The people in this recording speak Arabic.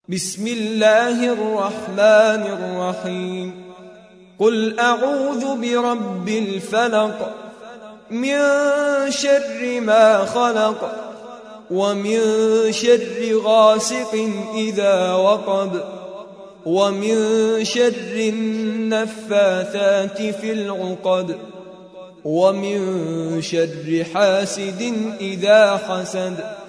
بسم الله الرحمن الرحيم قل أعوذ برب الفلق من شر ما خلق ومن شر غاسق إذا وقب ومن شر النفاثات في العقد ومن شر حاسد إذا حسد